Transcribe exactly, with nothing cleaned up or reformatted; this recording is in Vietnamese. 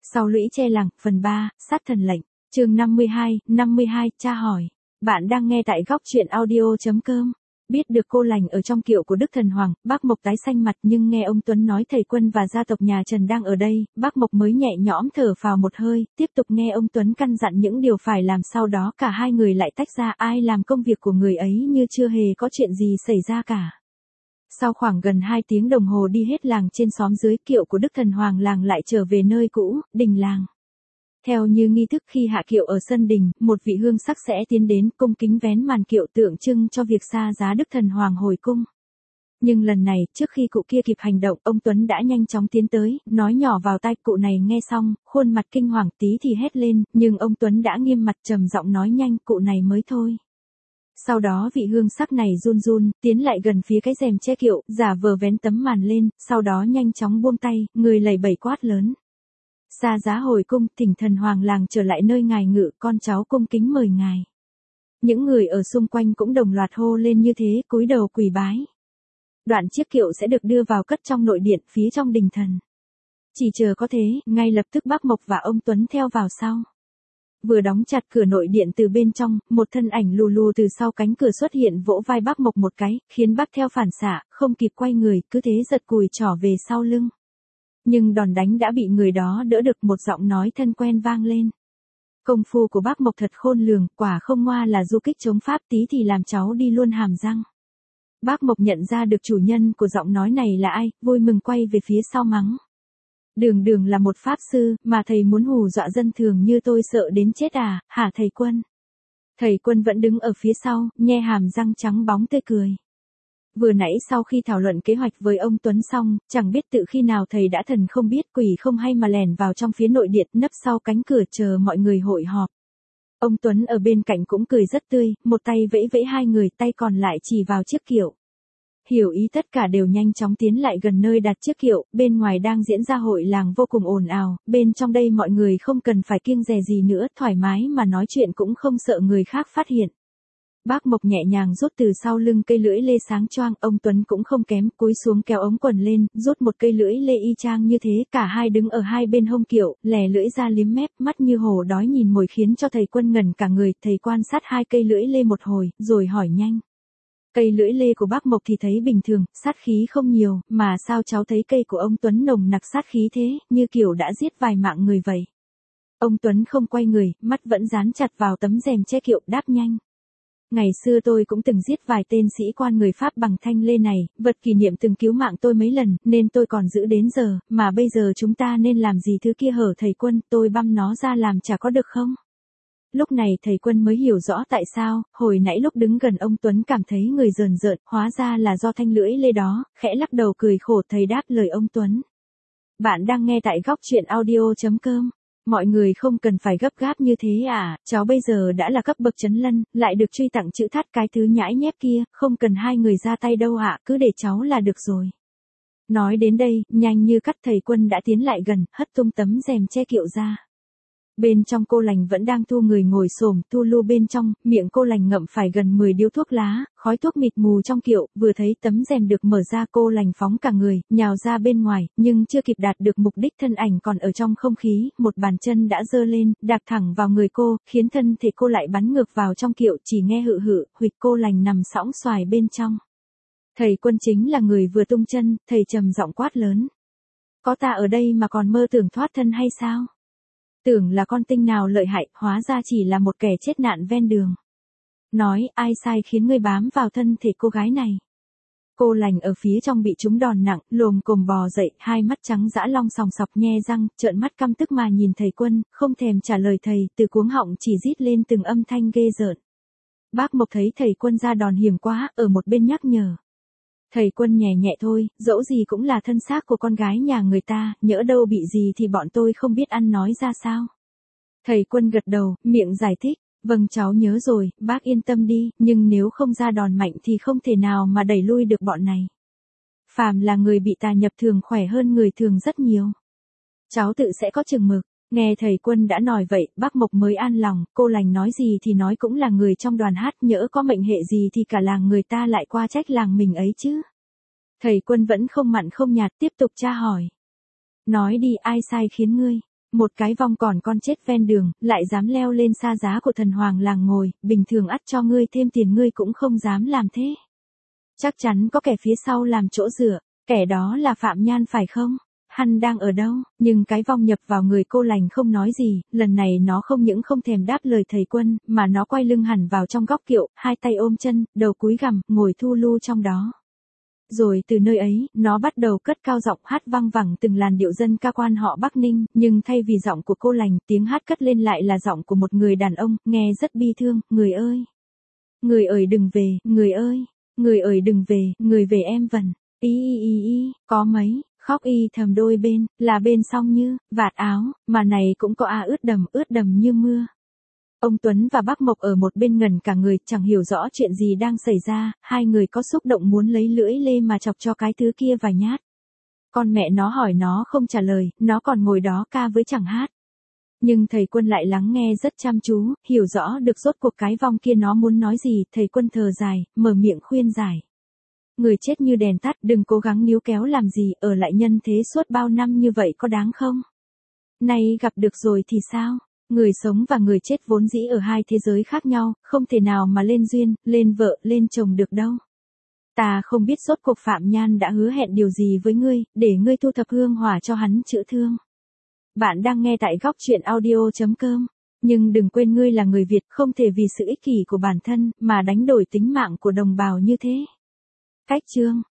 Sau lũy che làng, phần ba, sát thần lệnh, chương năm mươi hai, năm mươi hai, tra hỏi. Bạn đang nghe tại góc truyện audio.com. Biết được cô lành ở trong kiệu của Đức Thần Hoàng, bác Mộc tái xanh mặt, nhưng nghe ông Tuấn nói thầy Quân và gia tộc nhà Trần đang ở đây, bác Mộc mới nhẹ nhõm thở phào một hơi, tiếp tục nghe ông Tuấn căn dặn những điều phải làm. Sau đó cả hai người lại tách ra, ai làm công việc của người ấy như chưa hề có chuyện gì xảy ra cả. Sau khoảng gần hai tiếng đồng hồ đi hết làng trên xóm dưới, kiệu của Đức Thần Hoàng làng lại trở về nơi cũ, đình làng. Theo như nghi thức khi hạ kiệu ở sân đình, một vị hương sắc sẽ tiến đến cung kính vén màn kiệu tượng trưng cho việc xa giá Đức Thần Hoàng hồi cung. Nhưng lần này, trước khi cụ kia kịp hành động, ông Tuấn đã nhanh chóng tiến tới, nói nhỏ vào tai cụ này. Nghe xong, khuôn mặt kinh hoàng tí thì hét lên, nhưng ông Tuấn đã nghiêm mặt trầm giọng nói nhanh, cụ này mới thôi. Sau đó vị hương sắc này run run, tiến lại gần phía cái rèm che kiệu, giả vờ vén tấm màn lên, sau đó nhanh chóng buông tay, người lầy bẩy quát lớn. Xa giá hồi cung, thỉnh Thần Hoàng làng trở lại nơi ngài ngự, con cháu cung kính mời ngài. Những người ở xung quanh cũng đồng loạt hô lên như thế, cúi đầu quỳ bái. Đoạn chiếc kiệu sẽ được đưa vào cất trong nội điện phía trong đình thần. Chỉ chờ có thế, ngay lập tức bác Mộc và ông Tuấn theo vào sau. Vừa đóng chặt cửa nội điện từ bên trong, một thân ảnh lù lù từ sau cánh cửa xuất hiện, vỗ vai bác Mộc một cái, khiến bác theo phản xạ, không kịp quay người, cứ thế giật cùi trỏ về sau lưng. Nhưng đòn đánh đã bị người đó đỡ được, một giọng nói thân quen vang lên. Công phu của bác Mộc thật khôn lường, quả không ngoa là du kích chống Pháp, tí thì làm cháu đi luôn hàm răng. Bác Mộc nhận ra được chủ nhân của giọng nói này là ai, vui mừng quay về phía sau mắng. Đường đường là một pháp sư, mà thầy muốn hù dọa dân thường như tôi sợ đến chết à, hả thầy Quân? Thầy Quân vẫn đứng ở phía sau, nhe hàm răng trắng bóng tươi cười. Vừa nãy sau khi thảo luận kế hoạch với ông Tuấn xong, chẳng biết tự khi nào thầy đã thần không biết quỷ không hay mà lẻn vào trong phía nội điện, nấp sau cánh cửa chờ mọi người hội họp. Ông Tuấn ở bên cạnh cũng cười rất tươi, một tay vẫy vẫy hai người, tay còn lại chỉ vào chiếc kiệu. Hiểu ý tất cả đều nhanh chóng tiến lại gần nơi đặt chiếc kiệu, bên ngoài đang diễn ra hội làng vô cùng ồn ào, bên trong đây mọi người không cần phải kiêng dè gì nữa, thoải mái mà nói chuyện cũng không sợ người khác phát hiện. Bác Mộc nhẹ nhàng rút từ sau lưng cây lưỡi lê sáng choang, ông Tuấn cũng không kém, cúi xuống kéo ống quần lên, rút một cây lưỡi lê y chang như thế, cả hai đứng ở hai bên hông kiệu, lè lưỡi ra liếm mép, mắt như hổ đói nhìn mồi, khiến cho thầy Quân ngẩn cả người. Thầy quan sát hai cây lưỡi lê một hồi, rồi hỏi nhanh. Cây lưỡi lê của bác Mộc thì thấy bình thường, sát khí không nhiều, mà sao cháu thấy cây của ông Tuấn nồng nặc sát khí thế, như kiểu đã giết vài mạng người vậy? Ông Tuấn không quay người, mắt vẫn dán chặt vào tấm rèm che kiệu, đáp nhanh. Ngày xưa tôi cũng từng giết vài tên sĩ quan người Pháp bằng thanh lê này, vật kỷ niệm từng cứu mạng tôi mấy lần, nên tôi còn giữ đến giờ, mà bây giờ chúng ta nên làm gì thứ kia hở thầy Quân, tôi băm nó ra làm chả có được không? Lúc này thầy Quân mới hiểu rõ tại sao, hồi nãy lúc đứng gần ông Tuấn cảm thấy người rờn rợn, hóa ra là do thanh lưỡi lê đó, khẽ lắc đầu cười khổ. Thầy đáp lời ông Tuấn. Bạn đang nghe tại góc truyện audio.com. Mọi người không cần phải gấp gáp như thế à, cháu bây giờ đã là cấp bậc chấn lân, lại được truy tặng chữ thát cái thứ nhãi nhép kia, không cần hai người ra tay đâu ạ, cứ để cháu là được rồi. Nói đến đây, nhanh như cắt thầy Quân đã tiến lại gần, hất tung tấm rèm che kiệu ra. Bên trong cô lành vẫn đang thu người ngồi xổm thu lu bên trong, miệng cô lành ngậm phải gần mười điếu thuốc lá, khói thuốc mịt mù trong kiệu, vừa thấy tấm rèm được mở ra cô lành phóng cả người, nhào ra bên ngoài, nhưng chưa kịp đạt được mục đích thân ảnh còn ở trong không khí, một bàn chân đã giơ lên, đạp thẳng vào người cô, khiến thân thể cô lại bắn ngược vào trong kiệu, chỉ nghe hự hự, huỵch cô lành nằm sõng xoài bên trong. Thầy Quân chính là người vừa tung chân, thầy trầm giọng quát lớn. Có ta ở đây mà còn mơ tưởng thoát thân hay sao? Tưởng là con tinh nào lợi hại, hóa ra chỉ là một kẻ chết nạn ven đường. Nói, ai sai khiến ngươi bám vào thân thể cô gái này? Cô lành ở phía trong bị trúng đòn nặng, lồm cồm bò dậy, hai mắt trắng dã long sòng sọc nhe răng, trợn mắt căm tức mà nhìn thầy Quân, không thèm trả lời thầy, từ cuống họng chỉ rít lên từng âm thanh ghê rợn. Bác Mộc thấy thầy Quân ra đòn hiểm quá, ở một bên nhắc nhở. Thầy Quân nhẹ nhẹ thôi, dẫu gì cũng là thân xác của con gái nhà người ta, nhỡ đâu bị gì thì bọn tôi không biết ăn nói ra sao. Thầy Quân gật đầu, miệng giải thích, vâng cháu nhớ rồi, bác yên tâm đi, nhưng nếu không ra đòn mạnh thì không thể nào mà đẩy lui được bọn này. Phàm là người bị tà nhập thường khỏe hơn người thường rất nhiều. Cháu tự sẽ có chừng mực. Nghe thầy Quân đã nói vậy, bác Mộc mới an lòng, cô lành nói gì thì nói cũng là người trong đoàn hát, nhỡ có mệnh hệ gì thì cả làng người ta lại qua trách làng mình ấy chứ. Thầy Quân vẫn không mặn không nhạt tiếp tục tra hỏi. Nói đi, ai sai khiến ngươi? Một cái vong còn con chết ven đường, lại dám leo lên xa giá của thần hoàng làng ngồi, bình thường ắt cho ngươi thêm tiền ngươi cũng không dám làm thế. Chắc chắn có kẻ phía sau làm chỗ dựa, kẻ đó là Phạm Nhan phải không? Hắn đang ở đâu? Nhưng cái vong nhập vào người Cô Lành không nói gì, lần này nó không những không thèm đáp lời thầy Quân, mà nó quay lưng hẳn vào trong góc kiệu, hai tay ôm chân, đầu cúi gằm, ngồi thu lu trong đó. Rồi từ nơi ấy, nó bắt đầu cất cao giọng hát vang vẳng từng làn điệu dân ca quan họ Bắc Ninh, nhưng thay vì giọng của Cô Lành, tiếng hát cất lên lại là giọng của một người đàn ông, nghe rất bi thương, người ơi! Người ơi đừng về, người ơi! Người ơi đừng về, người về em vần. Y y y y, có mấy, khóc y thầm đôi bên, là bên song như, vạt áo, mà này cũng có a ướt đầm, ướt đầm như mưa. Ông Tuấn và bác Mộc ở một bên ngẩn cả người, chẳng hiểu rõ chuyện gì đang xảy ra, hai người có xúc động muốn lấy lưỡi lê mà chọc cho cái thứ kia vài nhát. Con mẹ nó hỏi nó không trả lời, nó còn ngồi đó ca với chẳng hát. Nhưng thầy Quân lại lắng nghe rất chăm chú, hiểu rõ được rốt cuộc cái vong kia nó muốn nói gì, thầy Quân thở dài, mở miệng khuyên giải. Người chết như đèn tắt, đừng cố gắng níu kéo làm gì, ở lại nhân thế suốt bao năm như vậy có đáng không? Nay gặp được rồi thì sao? Người sống và người chết vốn dĩ ở hai thế giới khác nhau, không thể nào mà lên duyên, lên vợ, lên chồng được đâu. Ta không biết rốt cuộc Phạm Nhan đã hứa hẹn điều gì với ngươi, để ngươi thu thập hương hỏa cho hắn chữa thương. Bạn đang nghe tại góc truyện audio chấm com. Nhưng đừng quên ngươi là người Việt, không thể vì sự ích kỷ của bản thân, mà đánh đổi tính mạng của đồng bào như thế. Cách chương